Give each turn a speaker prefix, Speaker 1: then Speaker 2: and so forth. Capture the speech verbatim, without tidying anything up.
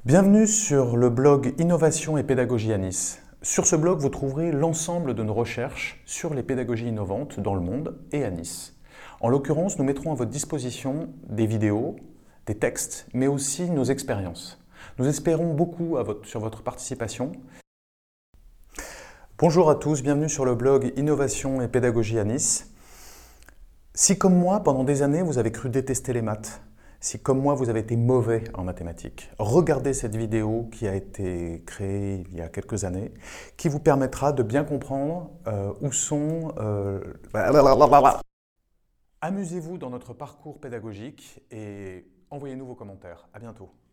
Speaker 1: Bienvenue sur le blog Innovation et Pédagogie à Nice. Sur ce blog, vous trouverez l'ensemble de nos recherches sur les pédagogies innovantes dans le monde et à Nice. En l'occurrence, nous mettrons à votre disposition des vidéos, des textes, mais aussi nos expériences. Nous espérons beaucoup à votre, sur votre participation. Bonjour à tous, bienvenue sur le blog Innovation et Pédagogie à Nice. Si comme moi, pendant des années, vous avez cru détester les maths, si comme moi vous avez été mauvais en mathématiques, regardez cette vidéo qui a été créée il y a quelques années, qui vous permettra de bien comprendre euh, où sont... Euh... Amusez-vous dans notre parcours pédagogique et envoyez-nous vos commentaires. À bientôt.